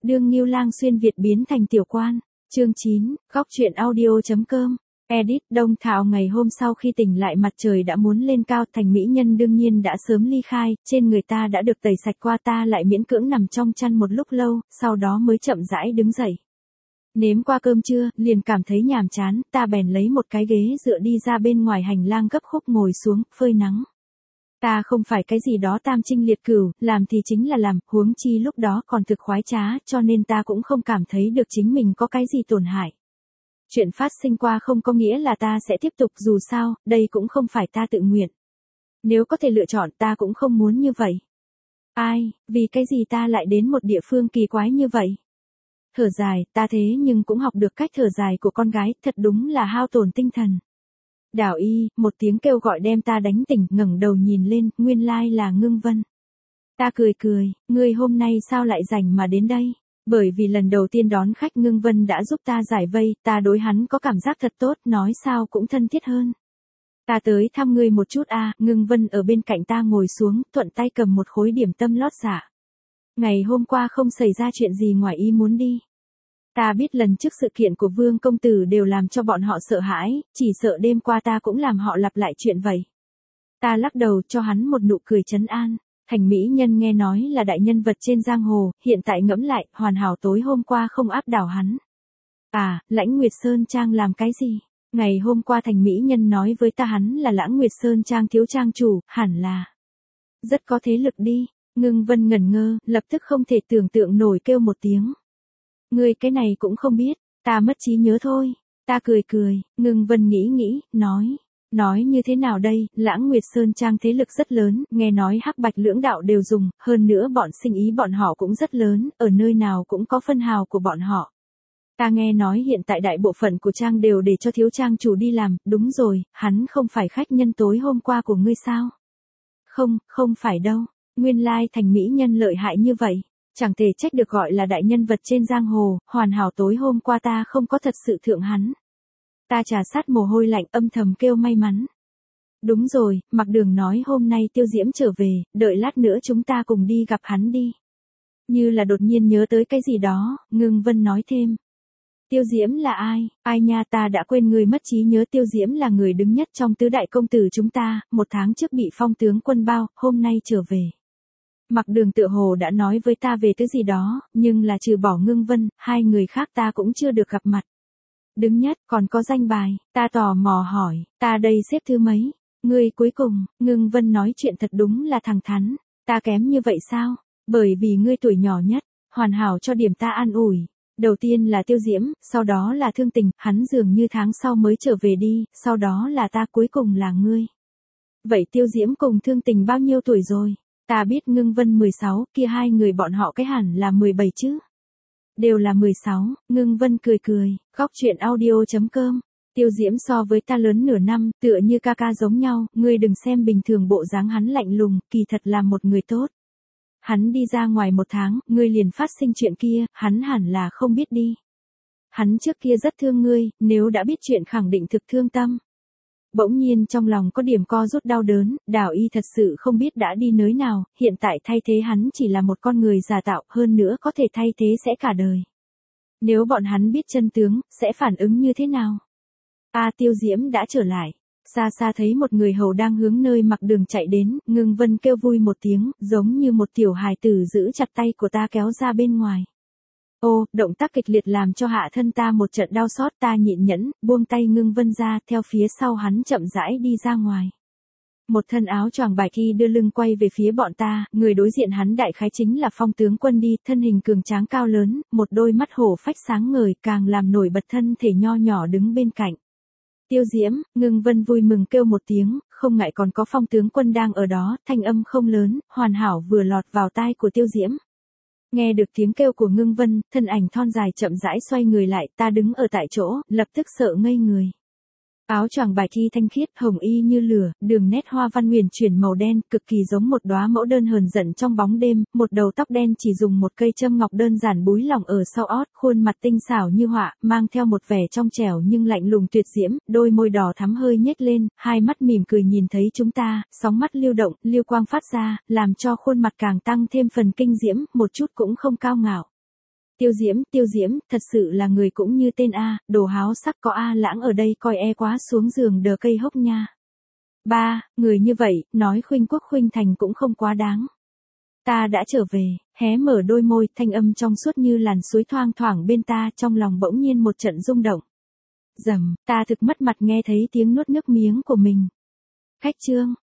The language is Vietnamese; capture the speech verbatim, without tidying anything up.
Đương Ngưu Lang xuyên Việt biến thành tiểu quan. Chương chín, góc truyện audio.com. Edit. Đông Thảo. Ngày hôm sau khi tỉnh lại mặt trời đã muốn lên cao, Thành mỹ nhân đương nhiên đã sớm ly khai, trên người ta đã được tẩy sạch qua, ta lại miễn cưỡng nằm trong chăn một lúc lâu, sau đó mới chậm rãi đứng dậy. Nếm qua cơm trưa, liền cảm thấy nhàm chán, ta bèn lấy một cái ghế dựa đi ra bên ngoài hành lang gấp khúc ngồi xuống, phơi nắng. Ta không phải cái gì đó tam trinh liệt cửu, làm thì chính là làm, huống chi lúc đó còn thực khoái trá, cho nên ta cũng không cảm thấy được chính mình có cái gì tổn hại. Chuyện phát sinh qua không có nghĩa là ta sẽ tiếp tục, dù sao, đây cũng không phải ta tự nguyện. Nếu có thể lựa chọn ta cũng không muốn như vậy. Ai, vì cái gì ta lại đến một địa phương kỳ quái như vậy? Thở dài, ta thế nhưng cũng học được cách thở dài của con gái, thật đúng là hao tổn tinh thần. Đảo y, một tiếng kêu gọi đem ta đánh tỉnh, ngẩng đầu nhìn lên, nguyên lai là Ngưng Vân. Ta cười cười, ngươi hôm nay sao lại rảnh mà đến đây? Bởi vì lần đầu tiên đón khách Ngưng Vân đã giúp ta giải vây, ta đối hắn có cảm giác thật tốt, nói sao cũng thân thiết hơn. Ta tới thăm ngươi một chút a. À, Ngưng Vân ở bên cạnh ta ngồi xuống, thuận tay cầm một khối điểm tâm lót dạ. Ngày hôm qua không xảy ra chuyện gì ngoài ý muốn đi. Ta biết lần trước sự kiện của Vương công tử đều làm cho bọn họ sợ hãi, chỉ sợ đêm qua ta cũng làm họ lặp lại chuyện vậy. Ta lắc đầu cho hắn một nụ cười trấn an. Thành mỹ nhân nghe nói là đại nhân vật trên giang hồ, hiện tại ngẫm lại, hoàn hảo tối hôm qua không áp đảo hắn. À, Lãnh Nguyệt Sơn Trang làm cái gì? Ngày hôm qua thành mỹ nhân nói với ta hắn là Lãng Nguyệt Sơn Trang thiếu trang chủ, hẳn là rất có thế lực đi. Ngưng Vân ngẩn ngơ, lập tức không thể tưởng tượng nổi kêu một tiếng. Ngươi cái này cũng không biết, ta mất trí nhớ thôi. Ta cười cười, Ngưng Vân nghĩ nghĩ, nói. Nói như thế nào đây, Lãng Nguyệt Sơn Trang thế lực rất lớn, nghe nói hắc bạch lưỡng đạo đều dùng, hơn nữa bọn sinh ý bọn họ cũng rất lớn, ở nơi nào cũng có phân hào của bọn họ. Ta nghe nói hiện tại đại bộ phận của trang đều để cho thiếu trang chủ đi làm, đúng rồi, hắn không phải khách nhân tối hôm qua của ngươi sao? Không, không phải đâu, nguyên lai thành mỹ nhân lợi hại như vậy, chẳng thể trách được gọi là đại nhân vật trên giang hồ, hoàn hảo tối hôm qua ta không có thật sự thượng hắn. Ta trà sát mồ hôi lạnh âm thầm kêu may mắn. Đúng rồi, Mặc Đường nói hôm nay Tiêu Diễm trở về, đợi lát nữa chúng ta cùng đi gặp hắn đi. Như là đột nhiên nhớ tới cái gì đó, Ngưng Vân nói thêm. Tiêu Diễm là ai? Ai nha, ta đã quên người mất trí nhớ. Tiêu Diễm là người đứng nhất trong tứ đại công tử chúng ta, một tháng trước bị phong tướng quân bao, hôm nay trở về. Mặc Đường tựa hồ đã nói với ta về thứ gì đó, nhưng là trừ bỏ Ngưng Vân, hai người khác ta cũng chưa được gặp mặt. Đứng nhất, còn có danh bài, ta tò mò hỏi, ta đây xếp thứ mấy? Ngươi cuối cùng, Ngưng Vân nói chuyện thật đúng là thẳng thắn, ta kém như vậy sao? Bởi vì ngươi tuổi nhỏ nhất, hoàn hảo cho điểm ta an ủi. Đầu tiên là Tiêu Diễm, sau đó là Thương Tình, hắn dường như tháng sau mới trở về đi, sau đó là ta, cuối cùng là ngươi. Vậy Tiêu Diễm cùng Thương Tình bao nhiêu tuổi rồi? Ta biết Ngưng Vân mười sáu, kia hai người bọn họ cái hẳn là mười bảy chứ. Đều là mười sáu, Ngưng Vân cười cười, góc truyện audio.com. Tiêu Diễm so với ta lớn nửa năm, tựa như ca ca giống nhau, ngươi đừng xem bình thường bộ dáng hắn lạnh lùng, kỳ thật là một người tốt. Hắn đi ra ngoài một tháng, ngươi liền phát sinh chuyện kia, hắn hẳn là không biết đi. Hắn trước kia rất thương ngươi, nếu đã biết chuyện khẳng định thực thương tâm. Bỗng nhiên trong lòng có điểm co rút đau đớn, Đào Y thật sự không biết đã đi nơi nào, hiện tại thay thế hắn chỉ là một con người giả tạo, hơn nữa có thể thay thế sẽ cả đời. Nếu bọn hắn biết chân tướng, sẽ phản ứng như thế nào? A Tiêu Diễm đã trở lại. Xa xa thấy một người hầu đang hướng nơi Mặc Đường chạy đến, Ngưng Vân kêu vui một tiếng, giống như một tiểu hài tử giữ chặt tay của ta kéo ra bên ngoài. Ô, động tác kịch liệt làm cho hạ thân ta một trận đau xót, ta nhịn nhẫn, buông tay Ngưng Vân ra, theo phía sau hắn chậm rãi đi ra ngoài. Một thân áo choàng bài kỳ đưa lưng quay về phía bọn ta, người đối diện hắn đại khái chính là Phong tướng quân đi, thân hình cường tráng cao lớn, một đôi mắt hổ phách sáng ngời, càng làm nổi bật thân thể nho nhỏ đứng bên cạnh. Tiêu Diễm, Ngưng Vân vui mừng kêu một tiếng, không ngại còn có Phong tướng quân đang ở đó, thanh âm không lớn, hoàn hảo vừa lọt vào tai của Tiêu Diễm. Nghe được tiếng kêu của Ngưng Vân, thân ảnh thon dài chậm rãi xoay người lại, ta đứng ở tại chỗ, lập tức sợ ngây người. Áo choàng bài thi thanh khiết, hồng y như lửa, đường nét hoa văn huyền chuyển màu đen, cực kỳ giống một đóa mẫu đơn hờn giận trong bóng đêm, một đầu tóc đen chỉ dùng một cây châm ngọc đơn giản búi lỏng ở sau ót, khuôn mặt tinh xảo như họa, mang theo một vẻ trong trẻo nhưng lạnh lùng tuyệt diễm, đôi môi đỏ thắm hơi nhếch lên, hai mắt mỉm cười nhìn thấy chúng ta, sóng mắt lưu động, lưu quang phát ra, làm cho khuôn mặt càng tăng thêm phần kinh diễm, một chút cũng không cao ngạo. Tiêu Diễm, Tiêu Diễm, thật sự là người cũng như tên A, đồ háo sắc có A Lãng ở đây coi e quá xuống giường đờ cây hốc nha. Ba, người như vậy, nói khuynh quốc khuynh thành cũng không quá đáng. Ta đã trở về, hé mở đôi môi, thanh âm trong suốt như làn suối thoang thoảng bên ta, trong lòng bỗng nhiên một trận rung động. Dầm, ta thực mất mặt nghe thấy tiếng nuốt nước miếng của mình. Khách trương,